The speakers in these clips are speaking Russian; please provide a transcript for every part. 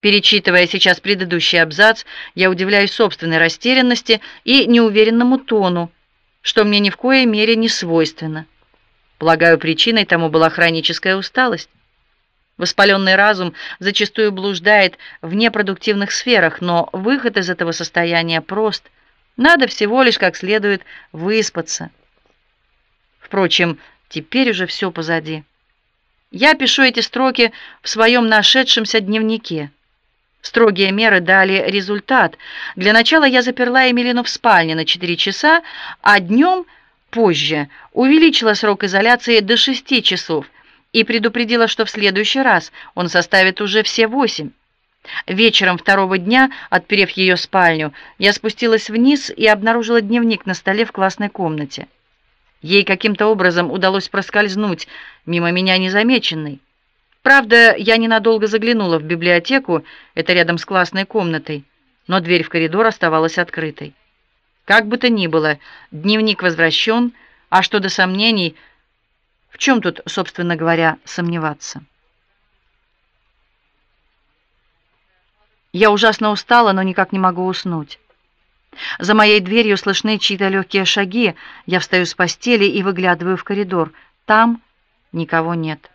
Перечитывая сейчас предыдущий абзац, я удивляюсь собственной растерянности и неуверенному тону, что мне ни в коей мере не свойственно. Полагаю, причиной тому была хроническая усталость. Воспаленный разум зачастую блуждает в непродуктивных сферах, но выход из этого состояния прост. Надо всего лишь как следует выспаться. Впрочем, теперь уже все позади. Я пишу эти строки в своем нашедшемся дневнике. Строгие меры дали результат. Для начала я заперла Эмилину в спальне на 4 часа, а днем позже увеличила срок изоляции до 6 часов и предупредила, что в следующий раз он составит уже все 8. Вечером второго дня, отперев ее спальню, я спустилась вниз и обнаружила дневник на столе в классной комнате. Ей каким-то образом удалось проскользнуть мимо меня незамеченной. Правда, я ненадолго заглянула в библиотеку, это рядом с классной комнатой, но дверь в коридор оставалась открытой. Как бы то ни было, дневник возвращен, а что до сомнений, в чем тут, собственно говоря, сомневаться? Я ужасно устала, но никак не могу уснуть. За моей дверью слышны чьи-то легкие шаги. Я встаю с постели и выглядываю в коридор. Там никого нет.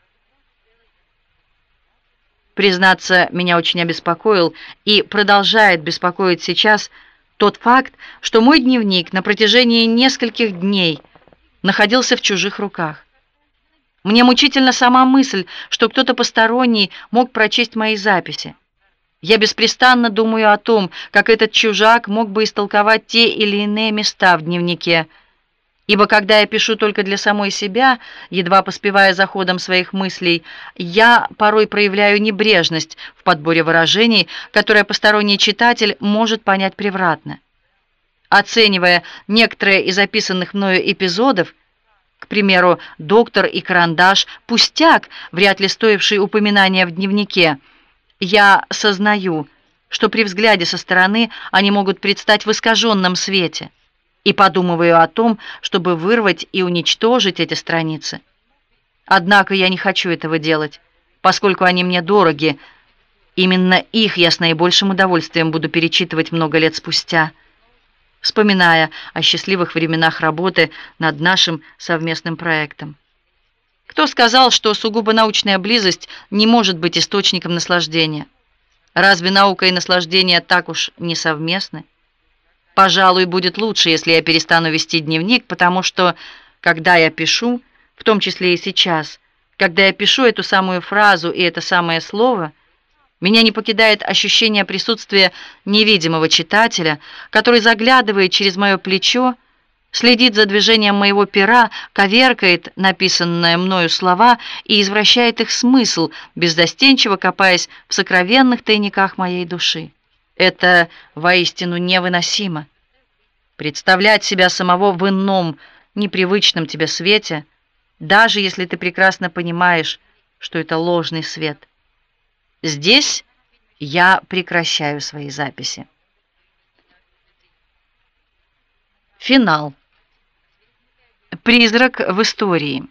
Признаться, меня очень обеспокоил и продолжает беспокоить сейчас тот факт, что мой дневник на протяжении нескольких дней находился в чужих руках. Мне мучительна сама мысль, что кто-то посторонний мог прочесть мои записи. Я беспрестанно думаю о том, как этот чужак мог бы истолковать те или иные места в дневнике. Ибо когда я пишу только для самой себя, едва поспевая за ходом своих мыслей, я порой проявляю небрежность в подборе выражений, которые посторонний читатель может понять превратно. Оценивая некоторые из описанных мною эпизодов, к примеру, «Доктор и карандаш» — пустяк, вряд ли стоивший упоминания в дневнике, я сознаю, что при взгляде со стороны они могут предстать в искаженном свете, и подумываю о том, чтобы вырвать и уничтожить эти страницы. Однако я не хочу этого делать, поскольку они мне дороги. Именно их я с наибольшим удовольствием буду перечитывать много лет спустя, вспоминая о счастливых временах работы над нашим совместным проектом. Кто сказал, что сугубо научная близость не может быть источником наслаждения? Разве наука и наслаждение так уж не совместны? Пожалуй, будет лучше, если я перестану вести дневник, потому что, когда я пишу, в том числе и сейчас, когда я пишу эту самую фразу и это самое слово, меня не покидает ощущение присутствия невидимого читателя, который заглядывает через мое плечо, следит за движением моего пера, коверкает написанные мною слова и извращает их смысл, беззастенчиво копаясь в сокровенных тайниках моей души. Это воистину невыносимо. Представлять себя самого в ином, непривычном тебе свете, даже если ты прекрасно понимаешь, что это ложный свет. Здесь я прекращаю свои записи. Финал. Призрак в истории.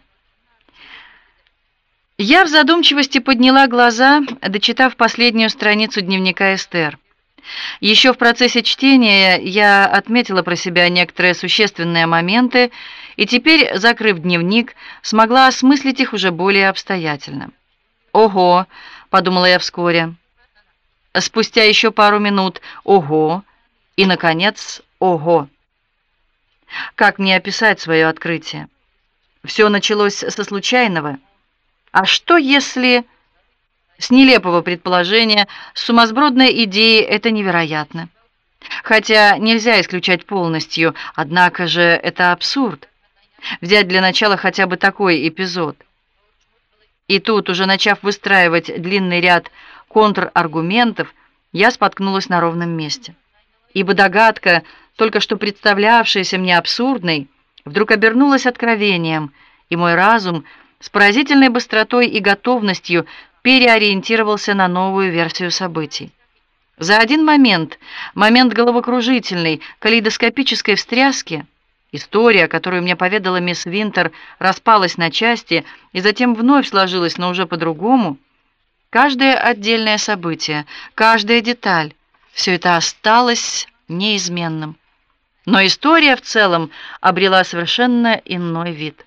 Я в задумчивости подняла глаза, дочитав последнюю страницу дневника Эстер. Еще в процессе чтения я отметила про себя некоторые существенные моменты, и теперь, закрыв дневник, смогла осмыслить их уже более обстоятельно. «Ого!» — подумала я вскоре. Спустя еще пару минут «ого!» и, наконец, «ого!». Как мне описать свое открытие? Все началось со случайного. А что если... С нелепого предположения, с сумасбродной идеей это невероятно. Хотя нельзя исключать полностью, однако же это абсурд. Взять для начала хотя бы такой эпизод. И тут, уже начав выстраивать длинный ряд контраргументов, я споткнулась на ровном месте. Ибо догадка, только что представлявшаяся мне абсурдной, вдруг обернулась откровением, и мой разум с поразительной быстротой и готовностью переориентировался на новую версию событий. За один момент головокружительной, калейдоскопической встряски, история, которую мне поведала мисс Винтер, распалась на части и затем вновь сложилась, но уже по-другому. Каждое отдельное событие, каждая деталь — все это осталось неизменным. Но история в целом обрела совершенно иной вид.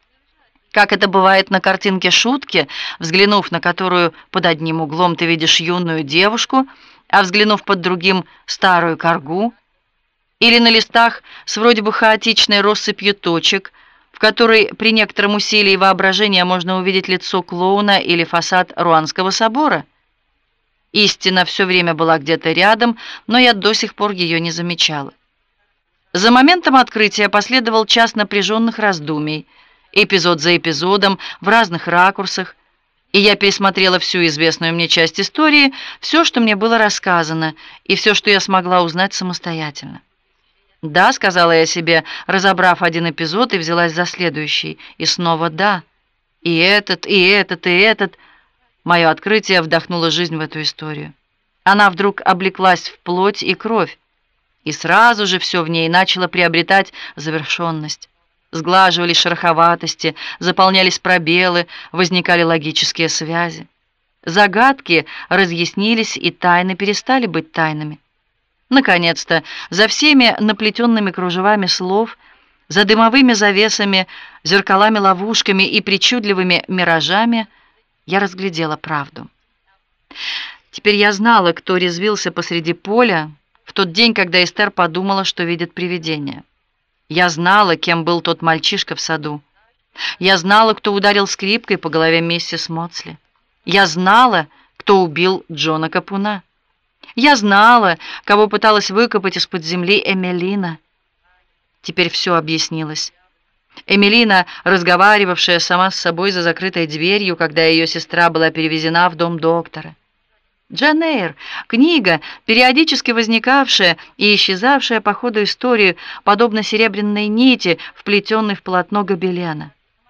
Как это бывает на картинке шутки, взглянув на которую под одним углом ты видишь юную девушку, а взглянув под другим — старую каргу, или на листах с вроде бы хаотичной россыпью точек, в которой при некотором усилии воображения можно увидеть лицо клоуна или фасад Руанского собора. Истина все время была где-то рядом, но я до сих пор ее не замечала. За моментом открытия последовал час напряженных раздумий, эпизод за эпизодом, в разных ракурсах, и я пересмотрела всю известную мне часть истории, все, что мне было рассказано, и все, что я смогла узнать самостоятельно. «Да», — сказала я себе, разобрав один эпизод, и взялась за следующий. И снова «да». И этот, и этот, и этот. Мое открытие вдохнуло жизнь в эту историю. Она вдруг облеклась в плоть и кровь, и сразу же все в ней начало приобретать завершенность. Сглаживались шероховатости, заполнялись пробелы, возникали логические связи. Загадки разъяснились, и тайны перестали быть тайнами. Наконец-то, за всеми наплетенными кружевами слов, за дымовыми завесами, зеркалами-ловушками и причудливыми миражами я разглядела правду. Теперь я знала, кто резвился посреди поля в тот день, когда Эстер подумала, что видит привидение. Я знала, кем был тот мальчишка в саду. Я знала, кто ударил скрипкой по голове миссис Моцли. Я знала, кто убил Джона Капуна. Я знала, кого пыталась выкопать из-под земли Эмилина. Теперь все объяснилось. Эмилина, разговаривавшая сама с собой за закрытой дверью, когда ее сестра была перевезена в дом доктора. Джейн Эйр, книга, периодически возникавшая и исчезавшая по ходу истории, подобно серебряной нити, вплетенной в полотно гобелена.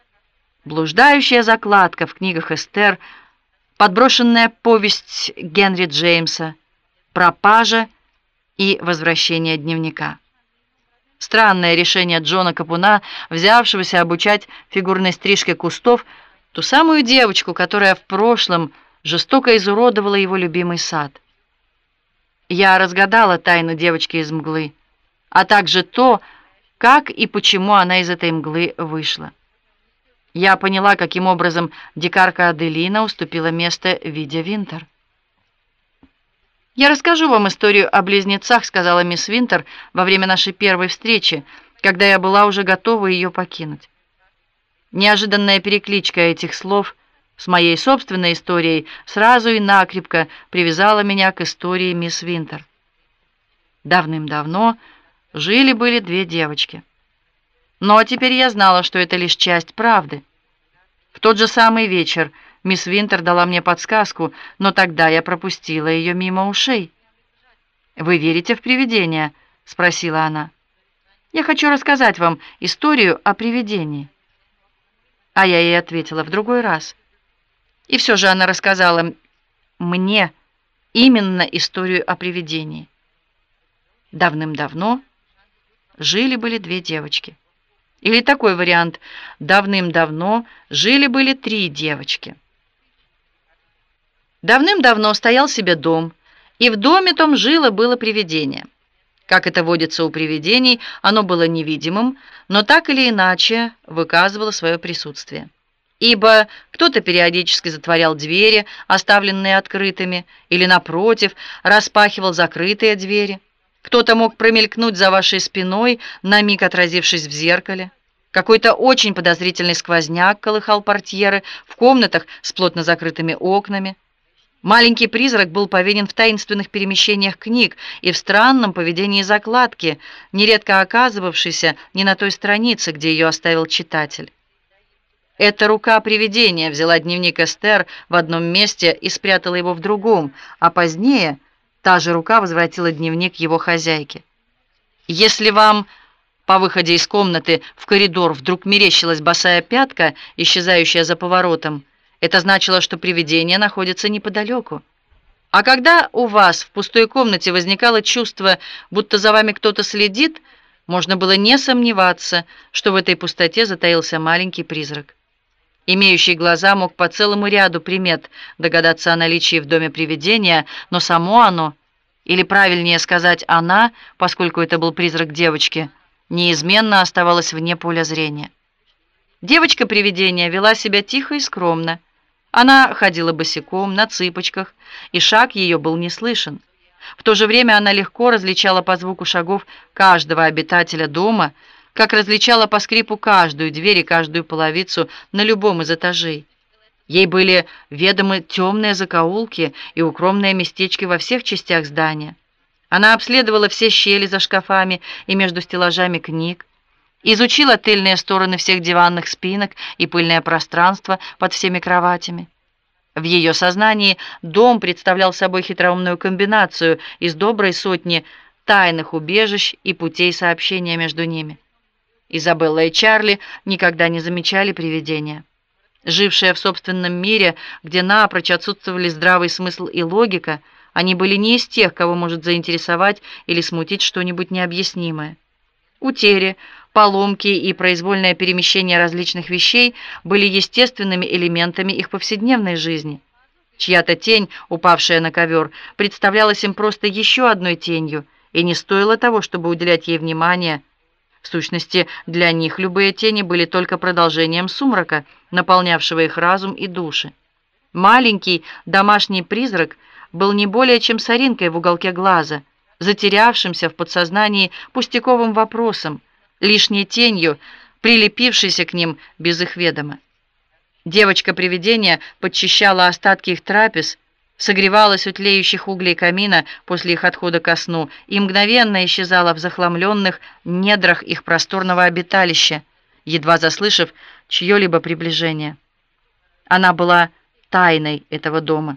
Блуждающая закладка в книгах Эстер, подброшенная повесть Генри Джеймса, пропажа и возвращение дневника. Странное решение Джона Капуна, взявшегося обучать фигурной стрижке кустов, ту самую девочку, которая в прошлом жестоко изуродовала его любимый сад. Я разгадала тайну девочки из мглы, а также то, как и почему она из этой мглы вышла. Я поняла, каким образом дикарка Аделина уступила место Виде Винтер. «Я расскажу вам историю о близнецах», — сказала мисс Винтер во время нашей первой встречи, когда я была уже готова ее покинуть. Неожиданная перекличка этих слов с моей собственной историей сразу и накрепко привязала меня к истории мисс Винтер. Давным-давно жили-были две девочки. Но теперь я знала, что это лишь часть правды. В тот же самый вечер мисс Винтер дала мне подсказку, но тогда я пропустила ее мимо ушей. «Вы верите в привидения?» — спросила она. «Я хочу рассказать вам историю о привидении». А я ей ответила: «В другой раз». И все же она рассказала мне именно историю о привидении. Давным-давно жили-были две девочки. Или такой вариант: давным-давно жили-были три девочки. Давным-давно стоял себе дом, и в доме том жило-было привидение. Как это водится у привидений, оно было невидимым, но так или иначе выказывало свое присутствие. Ибо кто-то периодически затворял двери, оставленные открытыми, или, напротив, распахивал закрытые двери. Кто-то мог промелькнуть за вашей спиной, на миг отразившись в зеркале. Какой-то очень подозрительный сквозняк колыхал портьеры в комнатах с плотно закрытыми окнами. Маленький призрак был повинен в таинственных перемещениях книг и в странном поведении закладки, нередко оказывавшейся не на той странице, где ее оставил читатель. Эта рука привидения взяла дневник Эстер в одном месте и спрятала его в другом, а позднее та же рука возвратила дневник его хозяйке. Если вам по выходе из комнаты в коридор вдруг мерещилась босая пятка, исчезающая за поворотом, это значило, что привидение находится неподалеку. А когда у вас в пустой комнате возникало чувство, будто за вами кто-то следит, можно было не сомневаться, что в этой пустоте затаился маленький призрак. Имеющий глаза мог по целому ряду примет догадаться о наличии в доме привидения, но само оно, или правильнее сказать она, поскольку это был призрак девочки, неизменно оставалось вне поля зрения. Девочка-привидение вела себя тихо и скромно. Она ходила босиком, на цыпочках, и шаг ее был не слышен. В то же время она легко различала по звуку шагов каждого обитателя дома, как различала по скрипу каждую дверь и каждую половицу на любом из этажей. Ей были ведомы темные закоулки и укромные местечки во всех частях здания. Она обследовала все щели за шкафами и между стеллажами книг, изучила тыльные стороны всех диванных спинок и пыльное пространство под всеми кроватями. В ее сознании дом представлял собой хитроумную комбинацию из доброй сотни тайных убежищ и путей сообщения между ними. Изабелла и Чарли никогда не замечали привидения. Жившие в собственном мире, где напрочь отсутствовали здравый смысл и логика, они были не из тех, кого может заинтересовать или смутить что-нибудь необъяснимое. Утери, поломки и произвольное перемещение различных вещей были естественными элементами их повседневной жизни. Чья-то тень, упавшая на ковер, представлялась им просто еще одной тенью, и не стоило того, чтобы уделять ей внимание. В сущности, для них любые тени были только продолжением сумрака, наполнявшего их разум и души. Маленький домашний призрак был не более чем соринкой в уголке глаза, затерявшимся в подсознании пустяковым вопросом, лишней тенью, прилепившейся к ним без их ведома. Девочка-привидение подчищала остатки их трапез, согревалась у тлеющих углей камина после их отхода ко сну и мгновенно исчезала в захламленных недрах их просторного обиталища, едва заслышав чье-либо приближение. Она была тайной этого дома.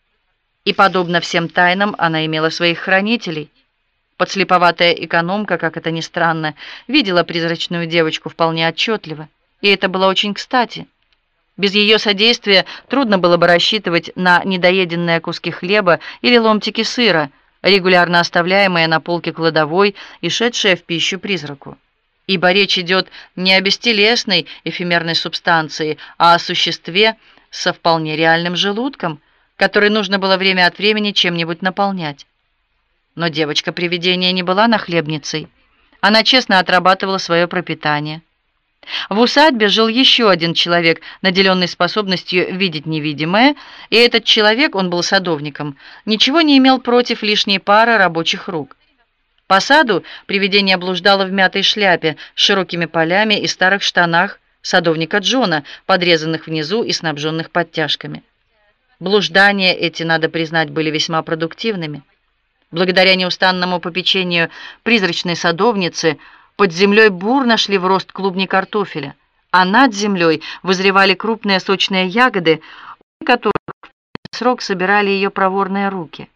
И, подобно всем тайнам, она имела своих хранителей. Подслеповатая экономка, как это ни странно, видела призрачную девочку вполне отчетливо, и это было очень кстати. Без ее содействия трудно было бы рассчитывать на недоеденные куски хлеба или ломтики сыра, регулярно оставляемые на полке кладовой и шедшие в пищу призраку. Ибо речь идет не о бестелесной эфемерной субстанции, а о существе со вполне реальным желудком, который нужно было время от времени чем-нибудь наполнять. Но девочка-привидение не была нахлебницей. Она честно отрабатывала свое пропитание. В усадьбе жил еще один человек, наделенный способностью видеть невидимое, и этот человек, он был садовником, ничего не имел против лишней пары рабочих рук. По саду привидение блуждало в мятой шляпе с широкими полями и старых штанах садовника Джона, подрезанных внизу и снабженных подтяжками. Блуждания эти, надо признать, были весьма продуктивными. Благодаря неустанному попечению призрачной садовницы под землей бурно шли в рост клубни картофеля, а над землей вызревали крупные сочные ягоды, у которых в срок собирали ее проворные руки.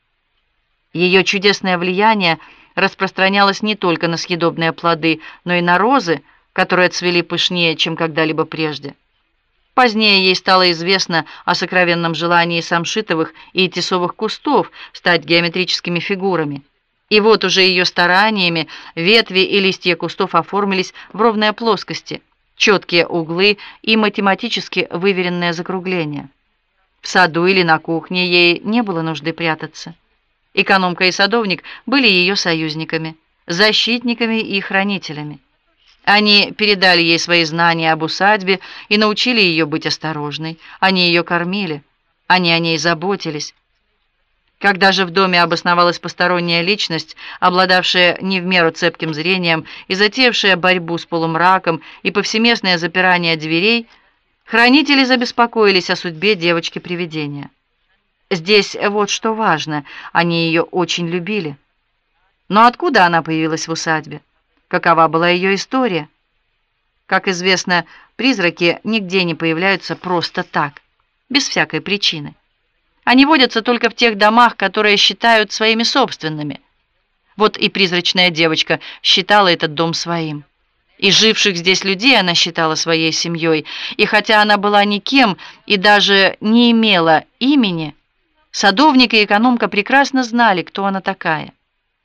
Ее чудесное влияние распространялось не только на съедобные плоды, но и на розы, которые цвели пышнее, чем когда-либо прежде. Позднее ей стало известно о сокровенном желании самшитовых и тисовых кустов стать геометрическими фигурами. И вот уже ее стараниями ветви и листья кустов оформились в ровные плоскости, четкие углы и математически выверенные закругления. В саду или на кухне ей не было нужды прятаться. Экономка и садовник были ее союзниками, защитниками и хранителями. Они передали ей свои знания об усадьбе и научили ее быть осторожной. Они ее кормили, они о ней заботились. Когда же в доме обосновалась посторонняя личность, обладавшая не в меру цепким зрением и затеявшая борьбу с полумраком и повсеместное запирание дверей, хранители забеспокоились о судьбе девочки-привидения. Здесь вот что важно, они ее очень любили. Но откуда она появилась в усадьбе? Какова была ее история? Как известно, призраки нигде не появляются просто так, без всякой причины. Они водятся только в тех домах, которые считают своими собственными. Вот и призрачная девочка считала этот дом своим. И живших здесь людей она считала своей семьей. И хотя она была никем и даже не имела имени, садовник и экономка прекрасно знали, кто она такая.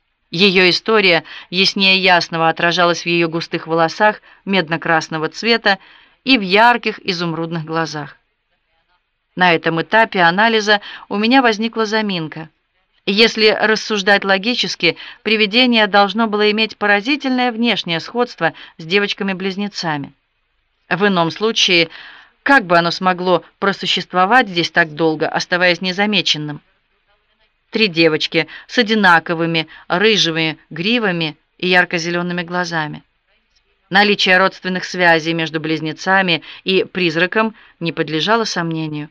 Ее история яснее ясного отражалась в ее густых волосах медно-красного цвета и в ярких изумрудных глазах. На этом этапе анализа у меня возникла заминка. Если рассуждать логически, привидение должно было иметь поразительное внешнее сходство с девочками-близнецами. В ином случае, как бы оно смогло просуществовать здесь так долго, оставаясь незамеченным? 3 девочки с одинаковыми рыжими гривами и ярко-зелеными глазами. Наличие родственных связей между близнецами и призраком не подлежало сомнению.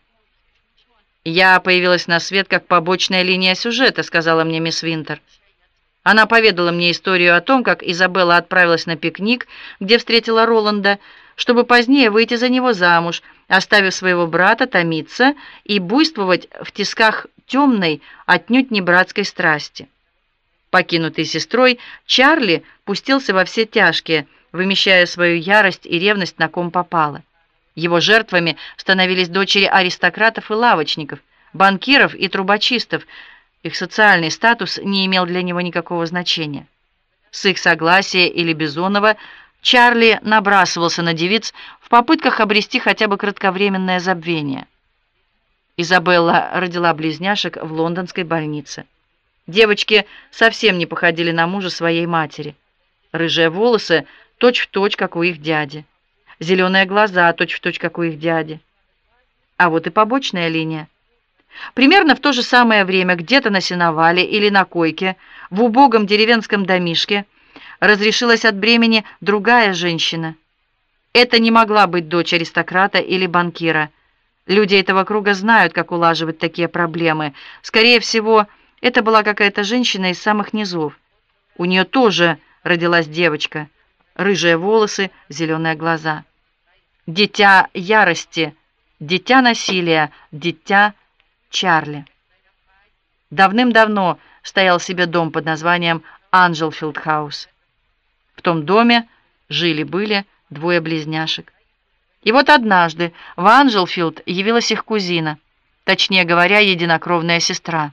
«Я появилась на свет как побочная линия сюжета», — сказала мне мисс Винтер. Она поведала мне историю о том, как Изабелла отправилась на пикник, где встретила Роланда, чтобы позднее выйти за него замуж, оставив своего брата томиться и буйствовать в тисках темной, отнюдь не братской страсти. Покинутый сестрой, Чарли пустился во все тяжкие, вымещая свою ярость и ревность на ком попало. Его жертвами становились дочери аристократов и лавочников, банкиров и трубочистов. Их социальный статус не имел для него никакого значения. С их согласия или безумного Чарли набрасывался на девиц в попытках обрести хотя бы кратковременное забвение. Изабелла родила близняшек в лондонской больнице. Девочки совсем не походили на мужа своей матери. Рыжие волосы точь-в-точь, как у их дяди. Зеленые глаза точь-в-точь, как у их дяди. А вот и побочная линия. Примерно в то же самое время где-то на сеновале или на койке в убогом деревенском домишке разрешилась от бремени другая женщина. Это не могла быть дочь аристократа или банкира. Люди этого круга знают, как улаживать такие проблемы. Скорее всего, это была какая-то женщина из самых низов. У нее тоже родилась девочка. Рыжие волосы, зеленые глаза. Дитя ярости, дитя насилия, дитя Чарли. Давным-давно стоял себе дом под названием Анджелфилд-хаус. В том доме жили-были 2 близняшек. И вот однажды в Анджелфилд явилась их кузина, точнее говоря, единокровная сестра.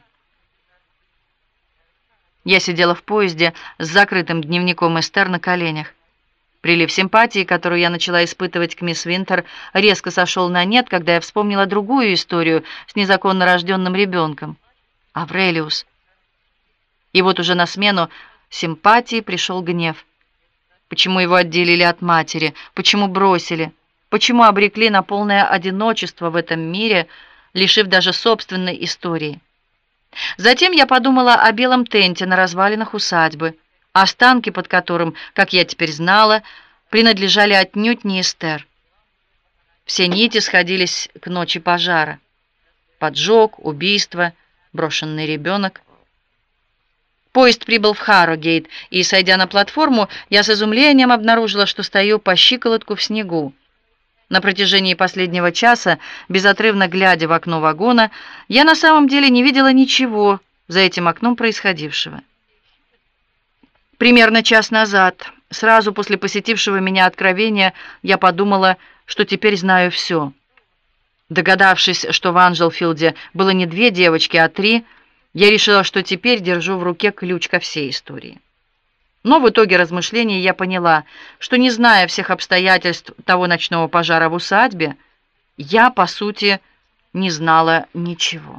Я сидела в поезде с закрытым дневником Эстер на коленях. Прилив симпатии, которую я начала испытывать к мисс Винтер, резко сошел на нет, когда я вспомнила другую историю с незаконно рожденным ребенком. Аврелиус. И вот уже на смену симпатии пришел гнев. Почему его отделили от матери? Почему бросили? Почему обрекли на полное одиночество в этом мире, лишив даже собственной истории? Затем я подумала о белом тенте на развалинах усадьбы, останки под которым, как я теперь знала, принадлежали отнюдь не Эстер. Все нити сходились к ночи пожара. Поджог, убийство, брошенный ребенок. Поезд прибыл в Харрогейт, и, сойдя на платформу, я с изумлением обнаружила, что стою по щиколотку в снегу. На протяжении последнего часа, безотрывно глядя в окно вагона, я на самом деле не видела ничего за этим окном происходившего. Примерно час назад, сразу после посетившего меня откровения, я подумала, что теперь знаю все. Догадавшись, что в Анджелфилде было не 2 девочки, а 3, я решила, что теперь держу в руке ключ ко всей истории. Но в итоге размышлений я поняла, что, не зная всех обстоятельств того ночного пожара в усадьбе, я, по сути, не знала ничего.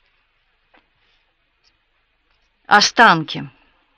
Останки.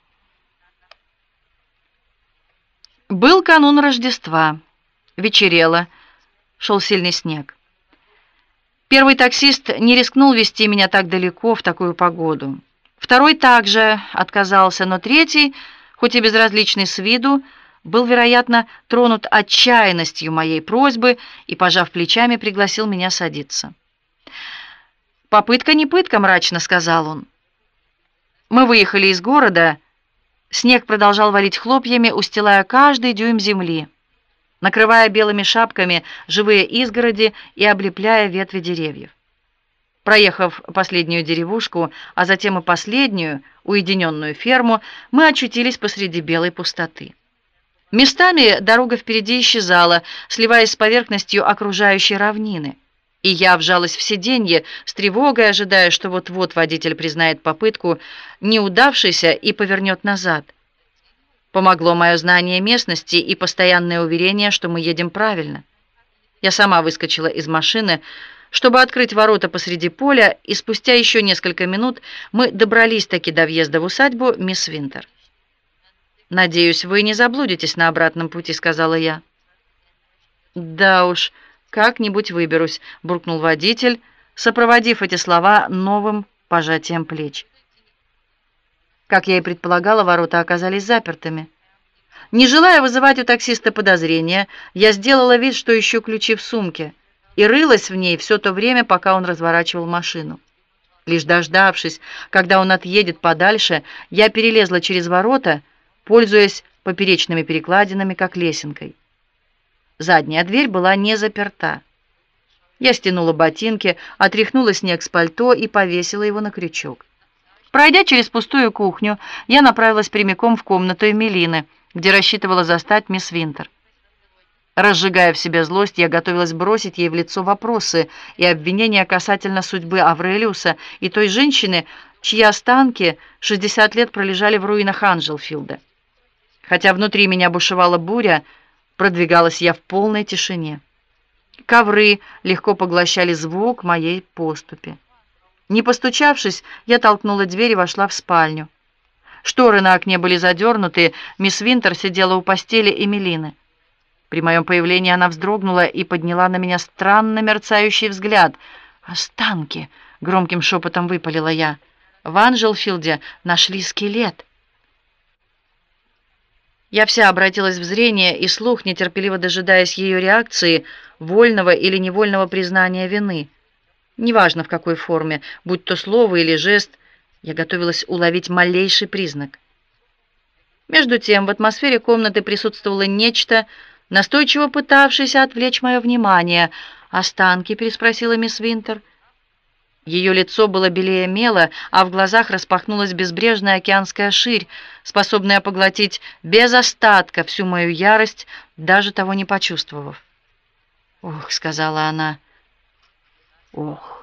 Был канун Рождества. Вечерело. Шел сильный снег. Первый таксист не рискнул везти меня так далеко в такую погоду. Второй также отказался, но третий, хоть и безразличный с виду, был, вероятно, тронут отчаянностью моей просьбы и, пожав плечами, пригласил меня садиться. «Попытка не пытка», — мрачно сказал он. Мы выехали из города. Снег продолжал валить хлопьями, устилая каждый дюйм земли, накрывая белыми шапками живые изгороди и облепляя ветви деревьев. Проехав последнюю деревушку, а затем и последнюю, уединенную ферму, мы очутились посреди белой пустоты. Местами дорога впереди исчезала, сливаясь с поверхностью окружающей равнины, и я вжалась в сиденье с тревогой, ожидая, что вот-вот водитель признает попытку неудавшейся и повернет назад. Помогло мое знание местности и постоянное уверение, что мы едем правильно. Я сама выскочила из машины, чтобы открыть ворота посреди поля, и спустя еще несколько минут мы добрались-таки до въезда в усадьбу мисс Винтер. «Надеюсь, вы не заблудитесь на обратном пути», — сказала я. «Да уж, как-нибудь выберусь», — буркнул водитель, сопроводив эти слова новым пожатием плеч. Как я и предполагала, ворота оказались запертыми. Не желая вызывать у таксиста подозрения, я сделала вид, что ищу ключи в сумке, и рылась в ней все то время, пока он разворачивал машину. Лишь дождавшись, когда он отъедет подальше, я перелезла через ворота, пользуясь поперечными перекладинами, как лесенкой. Задняя дверь была не заперта. Я стянула ботинки, отряхнула снег с пальто и повесила его на крючок. Пройдя через пустую кухню, я направилась прямиком в комнату Эмилины, где рассчитывала застать мисс Винтер. Разжигая в себе злость, я готовилась бросить ей в лицо вопросы и обвинения касательно судьбы Аврелиуса и той женщины, чьи останки 60 лет пролежали в руинах Анжелфилда. Хотя внутри меня бушевала буря, продвигалась я в полной тишине. Ковры легко поглощали звук моей поступи. Не постучавшись, я толкнула дверь и вошла в спальню. Шторы на окне были задернуты, мисс Винтер сидела у постели Эмилины. При моем появлении она вздрогнула и подняла на меня странно мерцающий взгляд. «Останки!» — громким шепотом выпалила я. «В Анжелфилде нашли скелет». Я вся обратилась в зрение и слух, нетерпеливо дожидаясь ее реакции, вольного или невольного признания вины. Неважно в какой форме, будь то слово или жест, я готовилась уловить малейший признак. Между тем в атмосфере комнаты присутствовало нечто, настойчиво пытавшееся отвлечь мое внимание. «Останки?» — переспросила мисс Винтер. Ее лицо было белее мела, а в глазах распахнулась безбрежная океанская ширь, способная поглотить без остатка всю мою ярость, даже того не почувствовав. «Ох», — сказала она, — «ох».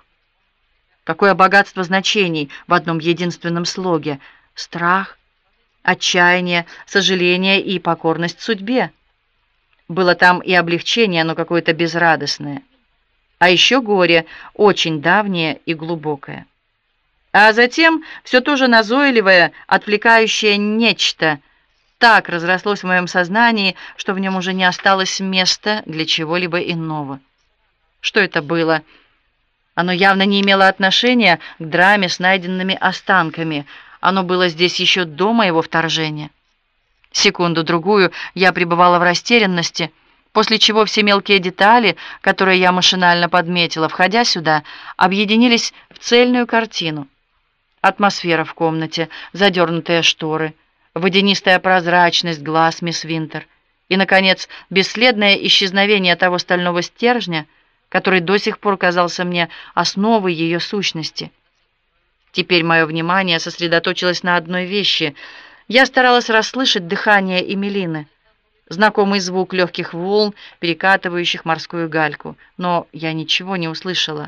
Какое богатство значений в одном единственном слоге: страх, отчаяние, сожаление и покорность судьбе. Было там и облегчение, но какое-то безрадостное. А еще горе, очень давнее и глубокое. А затем все то же назойливое, отвлекающее нечто так разрослось в моем сознании, что в нем уже не осталось места для чего-либо иного. Что это было? Оно явно не имело отношения к драме с найденными останками. Оно было здесь еще до моего вторжения. Секунду-другую я пребывала в растерянности, после чего все мелкие детали, которые я машинально подметила, входя сюда, объединились в цельную картину. Атмосфера в комнате, задернутые шторы, водянистая прозрачность глаз мисс Винтер и, наконец, бесследное исчезновение того стального стержня, который до сих пор казался мне основой ее сущности. Теперь мое внимание сосредоточилось на одной вещи. Я старалась расслышать дыхание Эмилины, знакомый звук легких волн, перекатывающих морскую гальку, но я ничего не услышала.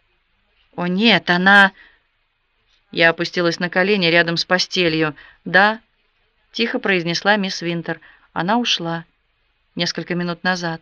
«О нет, она...» Я опустилась на колени рядом с постелью. «Да», — тихо произнесла мисс Винтер, — «она ушла несколько минут назад».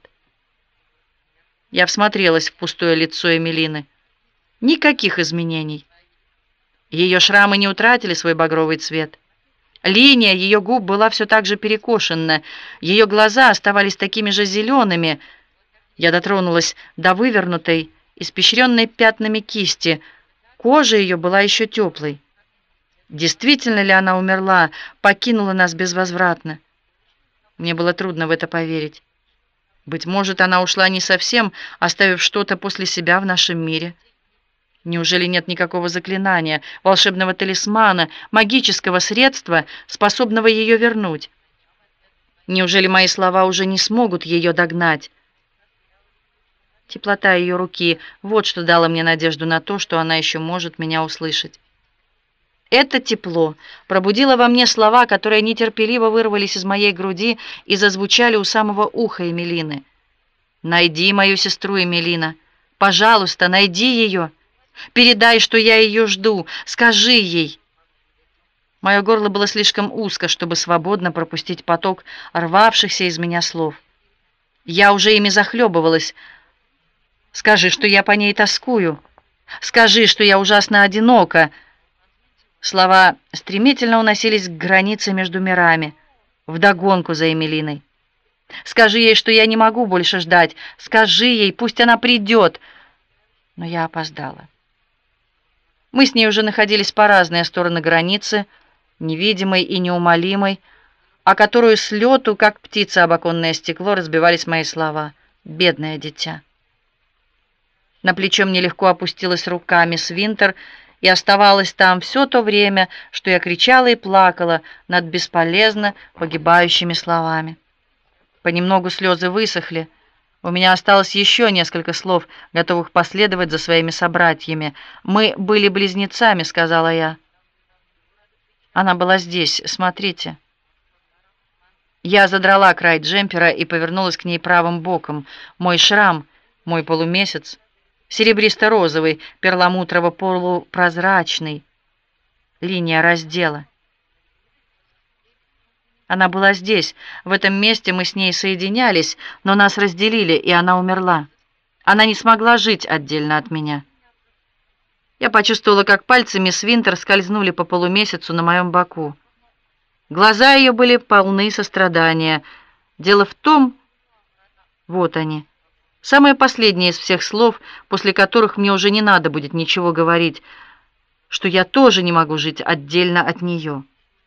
Я всмотрелась в пустое лицо Эмилины. Никаких изменений. Ее шрамы не утратили свой багровый цвет. Линия ее губ была все так же перекошена, ее глаза оставались такими же зелеными. Я дотронулась до вывернутой, испещренной пятнами кисти. Кожа ее была еще теплой. Действительно ли она умерла, покинула нас безвозвратно? Мне было трудно в это поверить. Быть может, она ушла не совсем, оставив что-то после себя в нашем мире. Неужели нет никакого заклинания, волшебного талисмана, магического средства, способного ее вернуть? Неужели мои слова уже не смогут ее догнать? Теплота ее руки — вот что дало мне надежду на то, что она еще может меня услышать. Это тепло пробудило во мне слова, которые нетерпеливо вырвались из моей груди и зазвучали у самого уха Эмилины. «Найди мою сестру, Эмилина. Пожалуйста, найди ее. Передай, что я ее жду. Скажи ей». Мое горло было слишком узко, чтобы свободно пропустить поток рвавшихся из меня слов. Я уже ими захлебывалась. Скажи, что я по ней тоскую. Скажи, что я ужасно одинока». Слова стремительно уносились к границе между мирами, вдогонку за Эмилиной. «Скажи ей, что я не могу больше ждать. Скажи ей, пусть она придет». Но я опоздала. Мы с ней уже находились по разные стороны границы, невидимой и неумолимой, о которую с лету, как птица об оконное стекло, разбивались мои слова. Бедное дитя. На плечо мне легко опустилась рука мисс Винтер и оставалась там все то время, что я кричала и плакала над бесполезно погибающими словами. Понемногу слезы высохли. У меня осталось еще несколько слов, готовых последовать за своими собратьями. «Мы были близнецами», — сказала я. Она была здесь, смотрите. Я задрала край джемпера и повернулась к ней правым боком. Мой шрам, мой полумесяц, серебристо-розовый, перламутрово-полупрозрачный. Линия раздела. Она была здесь, в этом месте мы с ней соединялись, но нас разделили, и она умерла. Она не смогла жить отдельно от меня. Я почувствовала, как пальцы мисс Винтер скользнули по полумесяцу на моем боку. Глаза ее были полны сострадания. Дело в том, вот они, самые последние из всех слов, после которых мне уже не надо будет ничего говорить, что я тоже не могу жить отдельно от нее.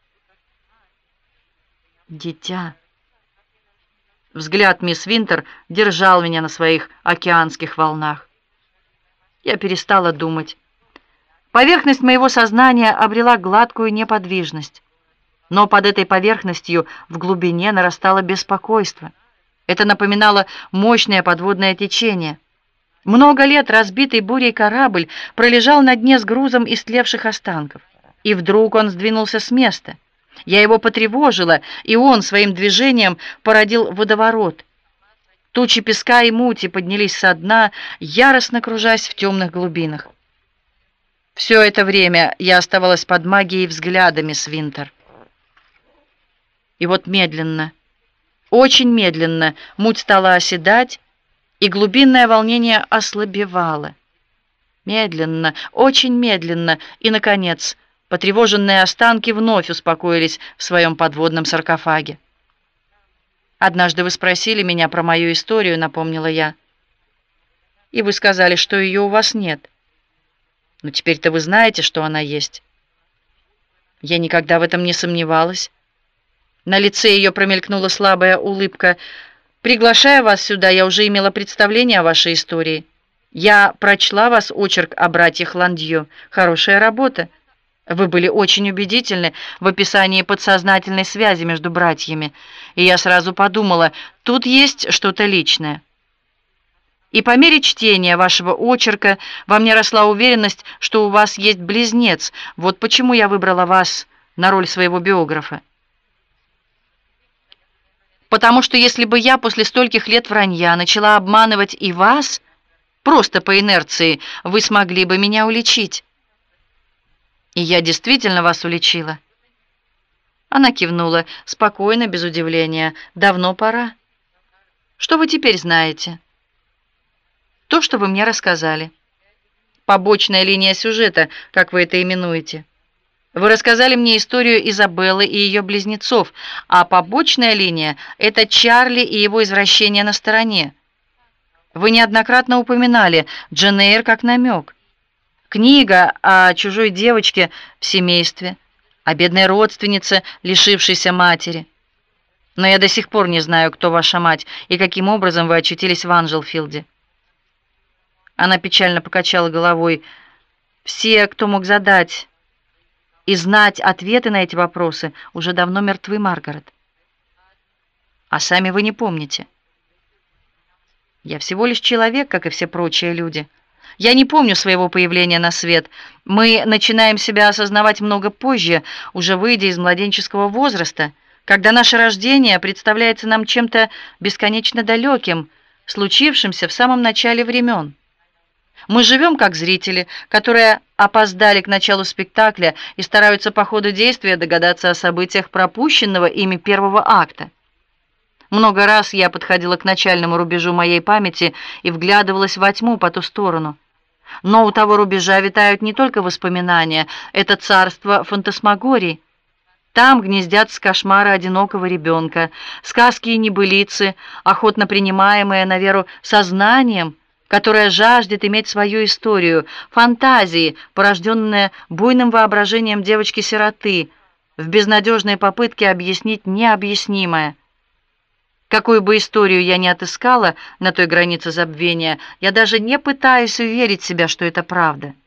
Дитя. Взгляд мисс Винтер держал меня на своих океанских волнах. Я перестала думать. Поверхность моего сознания обрела гладкую неподвижность. Но под этой поверхностью в глубине нарастало беспокойство. Это напоминало мощное подводное течение. Много лет разбитый бурей корабль пролежал на дне с грузом истлевших останков. И вдруг он сдвинулся с места. Я его потревожила, и он своим движением породил водоворот. Тучи песка и мути поднялись со дна, яростно кружась в темных глубинах. Все это время я оставалась под магией взгляда мисс Винтер. И вот медленно, очень медленно муть стала оседать, и глубинное волнение ослабевало. Медленно, очень медленно, и, наконец, потревоженные останки вновь успокоились в своем подводном саркофаге. «Однажды вы спросили меня про мою историю», — напомнила я. «И вы сказали, что ее у вас нет. Но теперь-то вы знаете, что она есть». Я никогда в этом не сомневалась. На лице ее промелькнула слабая улыбка. «Приглашая вас сюда, я уже имела представление о вашей истории. Я прочла вас очерк о братьях Ландью. Хорошая работа. Вы были очень убедительны в описании подсознательной связи между братьями, и я сразу подумала, тут есть что-то личное. И по мере чтения вашего очерка во мне росла уверенность, что у вас есть близнец. Вот почему я выбрала вас на роль своего биографа. Потому что если бы я после стольких лет вранья начала обманывать и вас, просто по инерции, вы смогли бы меня уличить. И я действительно вас уличила». Она кивнула, спокойно, без удивления. «Давно пора. Что вы теперь знаете?» «То, что вы мне рассказали. Побочная линия сюжета, как вы это именуете. Вы рассказали мне историю Изабеллы и ее близнецов, а побочная линия — это Чарли и его извращение на стороне. Вы неоднократно упоминали Джейн Эйр как намек. Книга о чужой девочке в семействе, о бедной родственнице, лишившейся матери. Но я до сих пор не знаю, кто ваша мать и каким образом вы очутились в Анжелфилде». Она печально покачала головой. «Все, кто мог задать и знать ответы на эти вопросы, уже давно мертвы, Маргарет. А сами вы не помните». «Я всего лишь человек, как и все прочие люди. Я не помню своего появления на свет. Мы начинаем себя осознавать много позже, уже выйдя из младенческого возраста, когда наше рождение представляется нам чем-то бесконечно далеким, случившимся в самом начале времен. Мы живем как зрители, которые опоздали к началу спектакля и стараются по ходу действия догадаться о событиях пропущенного ими первого акта. Много раз я подходила к начальному рубежу моей памяти и вглядывалась во тьму по ту сторону. Но у того рубежа витают не только воспоминания, это царство фантасмагорий. Там гнездятся кошмары одинокого ребенка, сказки и небылицы, охотно принимаемые на веру сознанием, которое жаждет иметь свою историю, фантазии, порожденные буйным воображением девочки-сироты, в безнадежной попытке объяснить необъяснимое. Какую бы историю я ни отыскала на той границе забвения, я даже не пытаюсь уверить себя, что это правда.